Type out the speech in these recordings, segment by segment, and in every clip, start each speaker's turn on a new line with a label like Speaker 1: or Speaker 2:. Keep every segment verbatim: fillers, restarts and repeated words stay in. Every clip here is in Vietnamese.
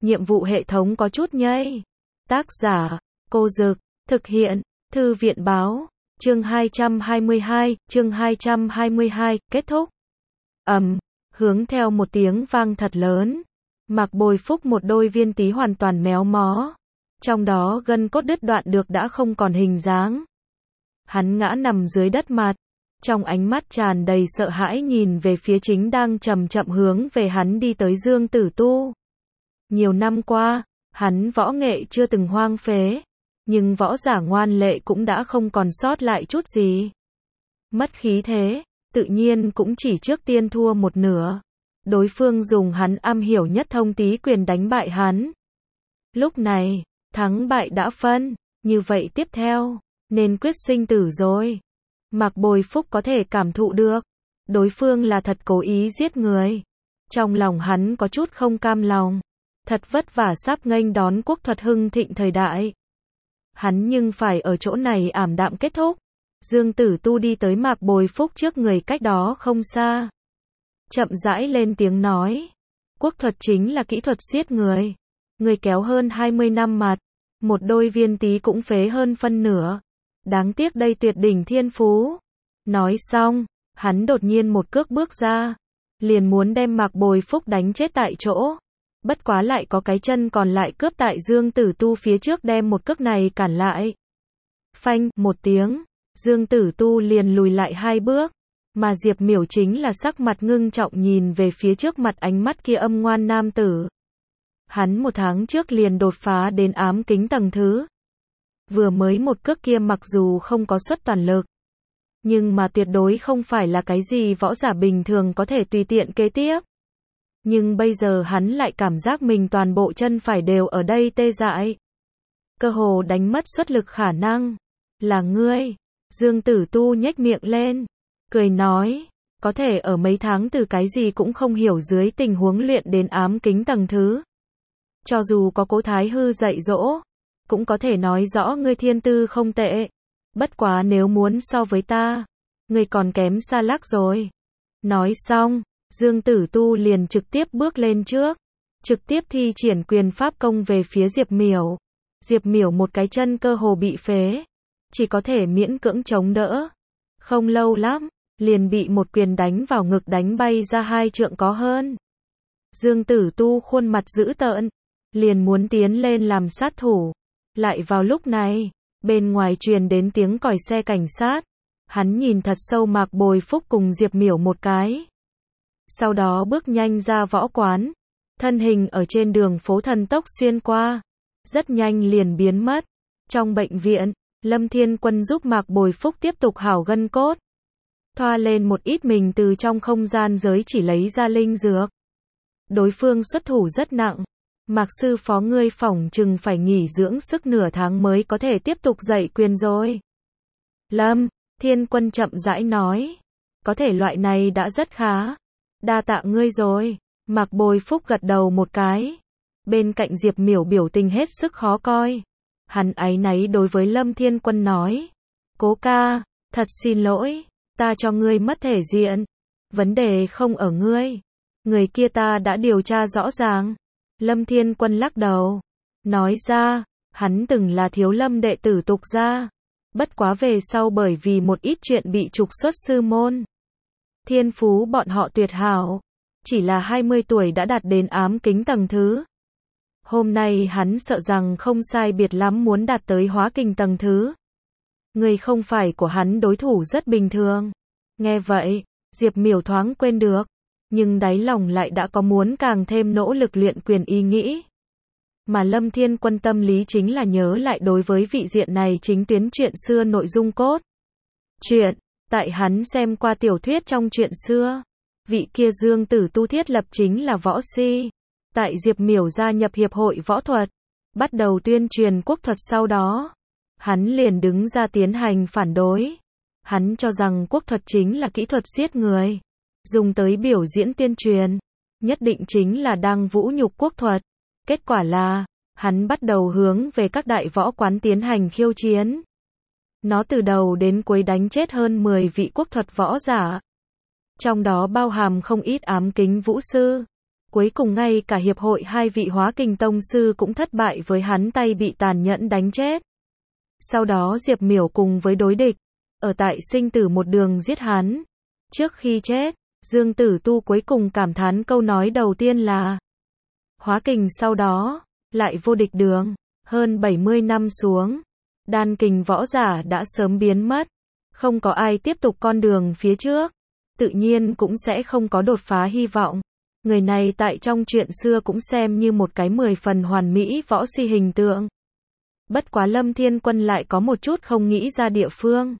Speaker 1: nhiệm vụ hệ thống có chút nhây. Tác giả, Cô Dực, thực hiện, Thư viện báo, chương hai trăm hai mươi hai, chương hai trăm hai mươi hai, kết thúc. Ầm, hướng theo một tiếng vang thật lớn, Mạc Bồi Phúc một đôi viên tí hoàn toàn méo mó, trong đó gân cốt đứt đoạn được đã không còn hình dáng. Hắn ngã nằm dưới đất mặt, trong ánh mắt tràn đầy sợ hãi nhìn về phía chính đang chậm chậm hướng về hắn đi tới Dương Tử Tu. Nhiều năm qua, hắn võ nghệ chưa từng hoang phế, nhưng võ giả ngoan lệ cũng đã không còn sót lại chút gì. Mất khí thế, tự nhiên cũng chỉ trước tiên thua một nửa. Đối phương dùng hắn am hiểu nhất thông tí quyền đánh bại hắn. Lúc này, thắng bại đã phân, như vậy tiếp theo, nên quyết sinh tử rồi. Mạc Bồi Phúc có thể cảm thụ được, đối phương là thật cố ý giết người. Trong lòng hắn có chút không cam lòng, thật vất vả sắp nghênh đón quốc thuật hưng thịnh thời đại. Hắn nhưng phải ở chỗ này ảm đạm kết thúc. Dương Tử Tu đi tới Mạc Bồi Phúc trước người cách đó không xa. Chậm rãi lên tiếng nói. Quốc thuật chính là kỹ thuật giết người. Người kéo hơn hai mươi năm mặt. Một đôi viên tí cũng phế hơn phân nửa. Đáng tiếc đây tuyệt đỉnh thiên phú. Nói xong, hắn đột nhiên một cước bước ra. Liền muốn đem Mạc Bồi Phúc đánh chết tại chỗ. Bất quá lại có cái chân còn lại cướp tại Dương Tử Tu phía trước đem một cước này cản lại. Phanh, một tiếng. Dương Tử Tu liền lùi lại hai bước. Mà Diệp Miểu chính là sắc mặt ngưng trọng nhìn về phía trước mặt ánh mắt kia âm ngoan nam tử. Hắn một tháng trước liền đột phá đến ám kính tầng thứ. Vừa mới một cước kia mặc dù không có xuất toàn lực, nhưng mà tuyệt đối không phải là cái gì võ giả bình thường có thể tùy tiện kế tiếp. Nhưng bây giờ hắn lại cảm giác mình toàn bộ chân phải đều ở đây tê dại. Cơ hồ đánh mất xuất lực khả năng. Là ngươi. Dương Tử Tu nhếch miệng lên, cười nói, có thể ở mấy tháng từ cái gì cũng không hiểu dưới tình huống luyện đến ám kính tầng thứ. Cho dù có Cố Thái Hư dạy dỗ, cũng có thể nói rõ ngươi thiên tư không tệ. Bất quá nếu muốn so với ta, ngươi còn kém xa lắc rồi. Nói xong, Dương Tử Tu liền trực tiếp bước lên trước, trực tiếp thi triển quyền pháp công về phía Diệp Miểu. Diệp Miểu một cái chân cơ hồ bị phế, chỉ có thể miễn cưỡng chống đỡ. Không lâu lắm, liền bị một quyền đánh vào ngực đánh bay ra hai trượng có hơn. Dương Tử Tu khuôn mặt dữ tợn, liền muốn tiến lên làm sát thủ. Lại vào lúc này, bên ngoài truyền đến tiếng còi xe cảnh sát. Hắn nhìn thật sâu Mạc Bồi Phúc cùng Diệp Miểu một cái. Sau đó bước nhanh ra võ quán. Thân hình ở trên đường phố thần tốc xuyên qua. Rất nhanh liền biến mất. Trong bệnh viện, Lâm Thiên Quân giúp Mạc Bồi Phúc tiếp tục hảo gân cốt. Thoa lên một ít mình từ trong không gian giới chỉ lấy ra linh dược. Đối phương xuất thủ rất nặng. Mạc sư phó ngươi phỏng chừng phải nghỉ dưỡng sức nửa tháng mới có thể tiếp tục dạy quyền rồi. Lâm Thiên Quân chậm rãi nói. Có thể loại này đã rất khá. Đa tạ ngươi rồi. Mạc Bồi Phúc gật đầu một cái. Bên cạnh Diệp Miểu biểu tình hết sức khó coi. Hắn áy náy đối với Lâm Thiên Quân nói. Cố ca, thật xin lỗi, ta cho ngươi mất thể diện. Vấn đề không ở ngươi. Người kia ta đã điều tra rõ ràng. Lâm Thiên Quân lắc đầu. Nói ra, hắn từng là Thiếu Lâm đệ tử tục gia. Bất quá về sau bởi vì một ít chuyện bị trục xuất sư môn. Thiên phú bọn họ tuyệt hảo. Chỉ là hai mươi tuổi đã đạt đến ám kính tầng thứ. Hôm nay hắn sợ rằng không sai biệt lắm muốn đạt tới hóa kình tầng thứ. Người không phải của hắn đối thủ rất bình thường. Nghe vậy, Diệp Miểu thoáng quên được. Nhưng đáy lòng lại đã có muốn càng thêm nỗ lực luyện quyền ý nghĩ. Mà Lâm Thiên Quân tâm lý chính là nhớ lại đối với vị diện này chính tuyến chuyện xưa nội dung cốt. Chuyện, tại hắn xem qua tiểu thuyết trong chuyện xưa. Vị kia Dương Tử Tu thiết lập chính là võ si. Tại Diệp Miểu gia nhập hiệp hội võ thuật, bắt đầu tuyên truyền quốc thuật sau đó. Hắn liền đứng ra tiến hành phản đối. Hắn cho rằng quốc thuật chính là kỹ thuật giết người. Dùng tới biểu diễn tuyên truyền. Nhất định chính là đang vũ nhục quốc thuật. Kết quả là, hắn bắt đầu hướng về các đại võ quán tiến hành khiêu chiến. Nó từ đầu đến cuối đánh chết hơn mười vị quốc thuật võ giả. Trong đó bao hàm không ít ám kính vũ sư. Cuối cùng ngay cả hiệp hội hai vị hóa kình tông sư cũng thất bại với hắn, tay bị tàn nhẫn đánh chết. Sau đó Diệp Miểu cùng với đối địch, ở tại sinh tử một đường giết hắn. Trước khi chết, Dương Tử Tu cuối cùng cảm thán câu nói đầu tiên là hóa kình sau đó, lại vô địch đường. Hơn bảy mươi năm xuống, đan kình võ giả đã sớm biến mất. Không có ai tiếp tục con đường phía trước. Tự nhiên cũng sẽ không có đột phá hy vọng. Người này tại trong chuyện xưa cũng xem như một cái mười phần hoàn mỹ võ si hình tượng. Bất quá Lâm Thiên Quân lại có một chút không nghĩ ra địa phương.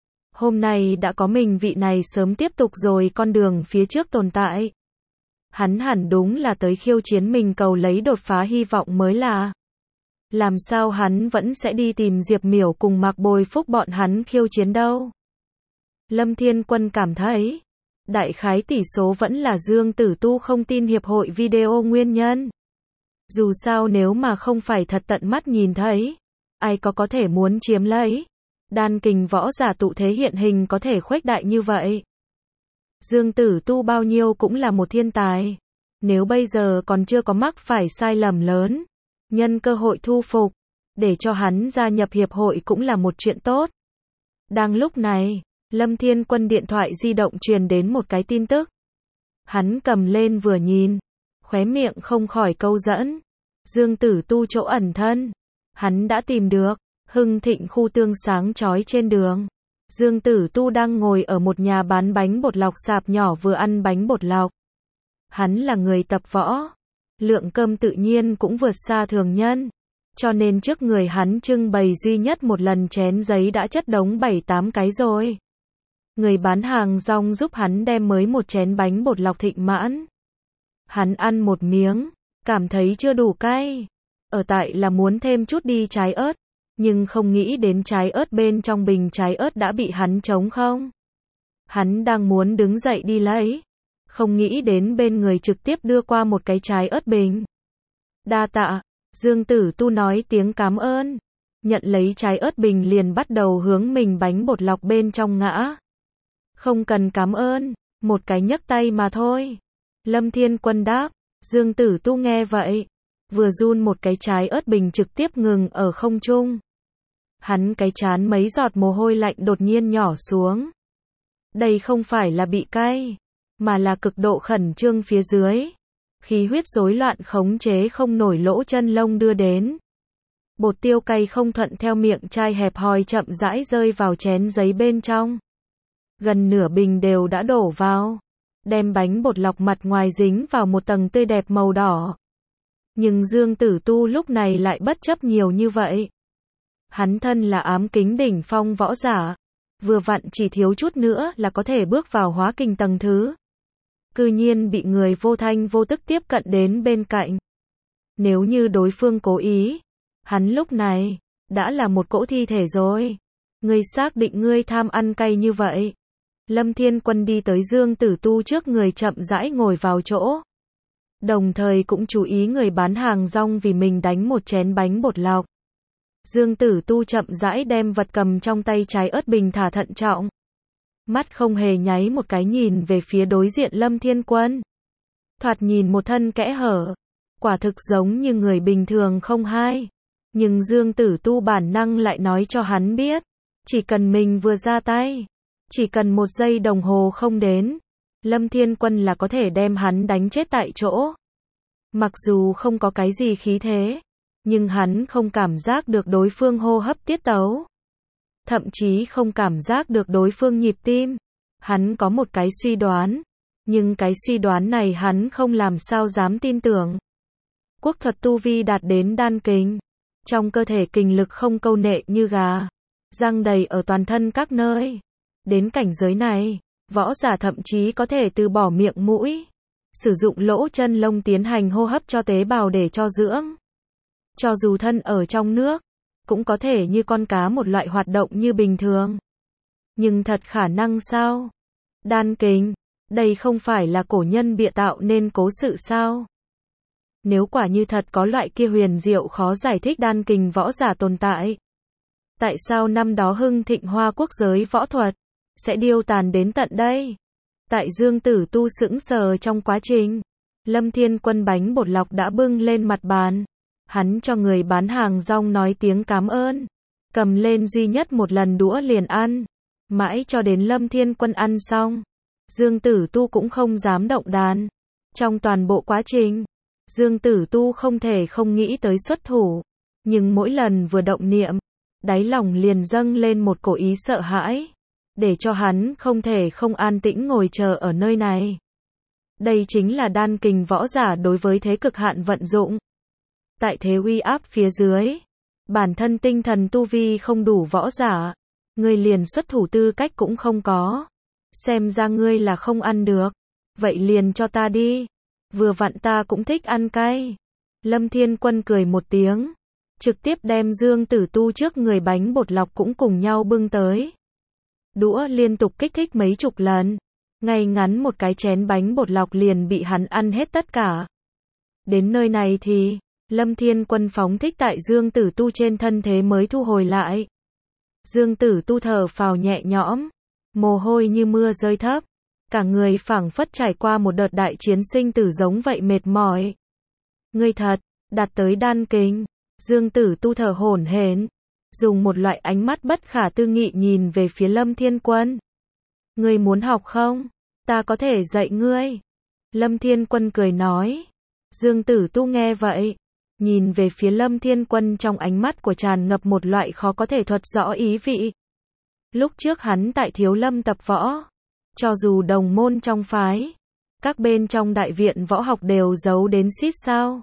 Speaker 1: Hôm nay đã có mình vị này sớm tiếp tục rồi con đường phía trước tồn tại. Hắn hẳn đúng là tới khiêu chiến mình cầu lấy đột phá hy vọng mới là. Làm sao hắn vẫn sẽ đi tìm Diệp Miểu cùng Mạc Bồi Phúc bọn hắn khiêu chiến đâu. Lâm Thiên Quân cảm thấy, đại khái tỷ số vẫn là Dương Tử Tu không tin hiệp hội video nguyên nhân. Dù sao nếu mà không phải thật tận mắt nhìn thấy, ai có có thể muốn chiếm lấy. Đan kình võ giả tụ thế hiện hình có thể khuếch đại như vậy. Dương Tử Tu bao nhiêu cũng là một thiên tài. Nếu bây giờ còn chưa có mắc phải sai lầm lớn, nhân cơ hội thu phục, để cho hắn gia nhập hiệp hội cũng là một chuyện tốt. Đang lúc này, Lâm Thiên Quân điện thoại di động truyền đến một cái tin tức. Hắn cầm lên vừa nhìn, khóe miệng không khỏi câu dẫn. Dương Tử Tu chỗ ẩn thân, hắn đã tìm được. Hưng Thịnh khu tương sáng chói trên đường. Dương Tử Tu đang ngồi ở một nhà bán bánh bột lọc sạp nhỏ vừa ăn bánh bột lọc. Hắn là người tập võ, lượng cơm tự nhiên cũng vượt xa thường nhân, cho nên trước người hắn trưng bày duy nhất một lần chén giấy đã chất đống bảy tám cái rồi. Người bán hàng rong giúp hắn đem mới một chén bánh bột lọc thịnh mãn. Hắn ăn một miếng, cảm thấy chưa đủ cay. Ở tại là muốn thêm chút đi trái ớt, nhưng không nghĩ đến trái ớt bên trong bình trái ớt đã bị hắn trống không. Hắn đang muốn đứng dậy đi lấy, không nghĩ đến bên người trực tiếp đưa qua một cái trái ớt bình. Đa tạ, Dương Tử Tu nói tiếng cảm ơn, nhận lấy trái ớt bình liền bắt đầu hướng mình bánh bột lọc bên trong ngã. Không cần cảm ơn, một cái nhấc tay mà thôi. Lâm Thiên Quân đáp. Dương Tử Tu nghe vậy, vừa run một cái trái ớt bình trực tiếp ngừng ở không trung. Hắn cái trán mấy giọt mồ hôi lạnh đột nhiên nhỏ xuống. Đây không phải là bị cay, mà là cực độ khẩn trương phía dưới. Khí huyết rối loạn khống chế không nổi lỗ chân lông đưa đến. Bột tiêu cay không thuận theo miệng chai hẹp hòi chậm rãi rơi vào chén giấy bên trong. Gần nửa bình đều đã đổ vào, đem bánh bột lọc mặt ngoài dính vào một tầng tươi đẹp màu đỏ. Nhưng Dương Tử Tu lúc này lại bất chấp nhiều như vậy. Hắn thân là ám kính đỉnh phong võ giả, vừa vặn chỉ thiếu chút nữa là có thể bước vào hóa kình tầng thứ. Cư nhiên bị người vô thanh vô tức tiếp cận đến bên cạnh. Nếu như đối phương cố ý, hắn lúc này đã là một cỗ thi thể rồi. Ngươi xác định ngươi tham ăn cay như vậy? Lâm Thiên Quân đi tới Dương Tử Tu trước người chậm rãi ngồi vào chỗ. Đồng thời cũng chú ý người bán hàng rong vì mình đánh một chén bánh bột lọc. Dương Tử Tu chậm rãi đem vật cầm trong tay trái ớt bình thả thận trọng. Mắt không hề nháy một cái nhìn về phía đối diện Lâm Thiên Quân. Thoạt nhìn một thân kẽ hở, quả thực giống như người bình thường không hai. Nhưng Dương Tử Tu bản năng lại nói cho hắn biết, chỉ cần mình vừa ra tay, chỉ cần một giây đồng hồ không đến, Lâm Thiên Quân là có thể đem hắn đánh chết tại chỗ. Mặc dù không có cái gì khí thế, nhưng hắn không cảm giác được đối phương hô hấp tiết tấu. Thậm chí không cảm giác được đối phương nhịp tim. Hắn có một cái suy đoán, nhưng cái suy đoán này hắn không làm sao dám tin tưởng. Quốc thuật tu vi đạt đến đan kình, trong cơ thể kình lực không câu nệ như gà, răng đầy ở toàn thân các nơi. Đến cảnh giới này, võ giả thậm chí có thể từ bỏ miệng mũi, sử dụng lỗ chân lông tiến hành hô hấp cho tế bào để cho dưỡng. Cho dù thân ở trong nước, cũng có thể như con cá một loại hoạt động như bình thường. Nhưng thật khả năng sao? Đan kình, đây không phải là cổ nhân bịa tạo nên cố sự sao? Nếu quả như thật có loại kia huyền diệu khó giải thích đan kình võ giả tồn tại, tại sao năm đó hưng thịnh Hoa quốc giới võ thuật sẽ điêu tàn đến tận đây? Tại Dương Tử Tu sững sờ trong quá trình, Lâm Thiên Quân bánh bột lọc đã bưng lên mặt bàn. Hắn cho người bán hàng rong nói tiếng cảm ơn. Cầm lên duy nhất một lần đũa liền ăn. Mãi cho đến Lâm Thiên Quân ăn xong. Dương Tử Tu cũng không dám động đàn. Trong toàn bộ quá trình, Dương Tử Tu không thể không nghĩ tới xuất thủ. Nhưng mỗi lần vừa động niệm, đáy lòng liền dâng lên một cổ ý sợ hãi. Để cho hắn không thể không an tĩnh ngồi chờ ở nơi này. Đây chính là đan kình võ giả đối với thế cực hạn vận dụng. Tại thế uy áp phía dưới, bản thân tinh thần tu vi không đủ võ giả, ngươi liền xuất thủ tư cách cũng không có. Xem ra ngươi là không ăn được, vậy liền cho ta đi. Vừa vặn ta cũng thích ăn cay. Lâm Thiên Quân cười một tiếng, trực tiếp đem Dương Tử Tu trước người bánh bột lọc cũng cùng nhau bưng tới. Đũa liên tục kích thích mấy chục lần, ngay ngắn một cái chén bánh bột lọc liền bị hắn ăn hết tất cả. Đến nơi này thì, Lâm Thiên Quân phóng thích tại Dương Tử Tu trên thân thế mới thu hồi lại. Dương Tử Tu thở phào nhẹ nhõm, mồ hôi như mưa rơi thấp, cả người phảng phất trải qua một đợt đại chiến sinh tử giống vậy mệt mỏi. Ngươi thật, đạt tới đan kình. Dương Tử Tu thở hổn hển, dùng một loại ánh mắt bất khả tư nghị nhìn về phía Lâm Thiên Quân. Ngươi muốn học không? Ta có thể dạy ngươi. Lâm Thiên Quân cười nói. Dương Tử Tu nghe vậy, nhìn về phía Lâm Thiên Quân trong ánh mắt của tràn ngập một loại khó có thể thuật rõ ý vị. Lúc trước hắn tại Thiếu Lâm tập võ, cho dù đồng môn trong phái, các bên trong đại viện võ học đều giấu đến xít sao.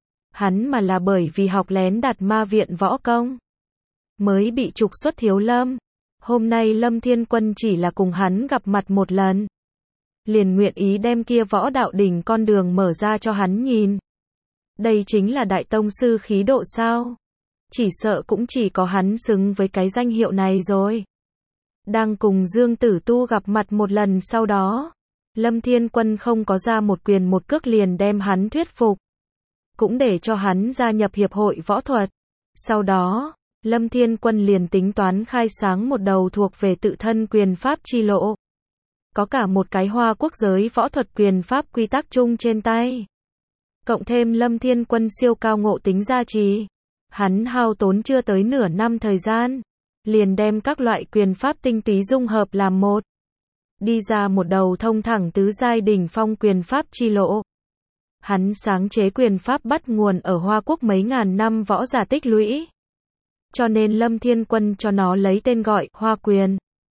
Speaker 1: Hắn mà là bởi vì học lén đạt ma viện võ công, mới bị trục xuất Thiếu Lâm. Hôm nay Lâm Thiên Quân chỉ là cùng hắn gặp mặt một lần, liền nguyện ý đem kia võ đạo đỉnh con đường mở ra cho hắn nhìn. Đây chính là đại tông sư khí độ sao? Chỉ sợ cũng chỉ có hắn xứng với cái danh hiệu này rồi. Đang cùng Dương Tử Tu gặp mặt một lần sau đó, Lâm Thiên Quân không có ra một quyền một cước liền đem hắn thuyết phục, cũng để cho hắn gia nhập hiệp hội võ thuật. Sau đó, Lâm Thiên Quân liền tính toán khai sáng một đầu thuộc về tự thân quyền pháp chi lộ. Có cả một cái Hoa Quốc giới võ thuật quyền pháp quy tắc chung trên tay. Cộng thêm Lâm Thiên Quân siêu cao ngộ tính gia trì, hắn hao tốn chưa tới nửa năm thời gian, liền đem các loại quyền pháp tinh túy dung hợp làm một, đi ra một đầu thông thẳng tứ giai đỉnh phong quyền pháp chi lộ. Hắn sáng chế quyền pháp bắt nguồn ở Hoa Quốc mấy ngàn năm võ giả tích lũy, cho nên Lâm Thiên Quân cho nó lấy tên gọi Hoa Quyền.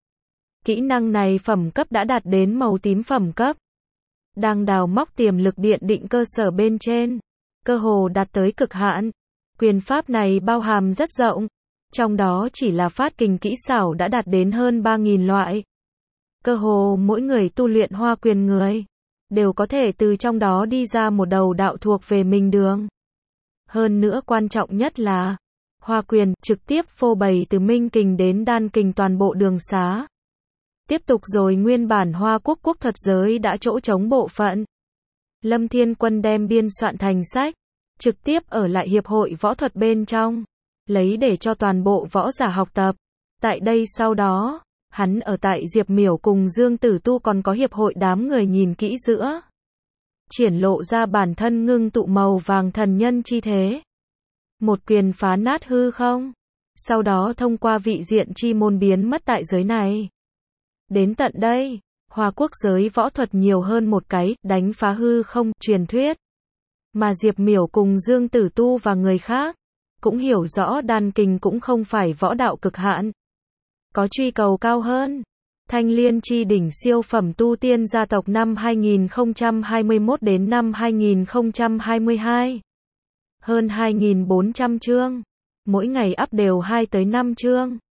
Speaker 1: Kỹ năng này phẩm cấp đã đạt đến màu tím phẩm cấp, đang đào móc tiềm lực điện định cơ sở bên trên, cơ hồ đạt tới cực hạn. Quyền pháp này bao hàm rất rộng, trong đó chỉ là phát kình kỹ xảo đã đạt đến hơn ba nghìn loại. Cơ hồ mỗi người tu luyện Hoa Quyền người, đều có thể từ trong đó đi ra một đầu đạo thuộc về mình đường. Hơn nữa quan trọng nhất là, Hoa Quyền trực tiếp phô bày từ minh kình đến đan kình toàn bộ đường xá. Tiếp tục rồi nguyên bản Hoa Quốc quốc thuật giới đã chỗ trống bộ phận, Lâm Thiên Quân đem biên soạn thành sách, trực tiếp ở lại hiệp hội võ thuật bên trong, lấy để cho toàn bộ võ giả học tập. Tại đây sau đó, hắn ở tại Diệp Miểu cùng Dương Tử Tu còn có hiệp hội đám người nhìn kỹ giữa, triển lộ ra bản thân ngưng tụ màu vàng thần nhân chi thế. Một quyền phá nát hư không, sau đó thông qua vị diện chi môn biến mất tại giới này. Đến tận đây, Hoa Quốc giới võ thuật nhiều hơn một cái đánh phá hư không truyền thuyết. Mà Diệp Miểu cùng Dương Tử Tu và người khác cũng hiểu rõ đan kình cũng không phải võ đạo cực hạn, có truy cầu cao hơn. Thanh Liên chi đỉnh siêu phẩm tu tiên gia tộc năm hai nghìn không trăm hai mươi mốt đến năm hai nghìn không trăm hai mươi hai. Hơn hai nghìn bốn trăm chương, mỗi ngày up đều hai tới năm chương.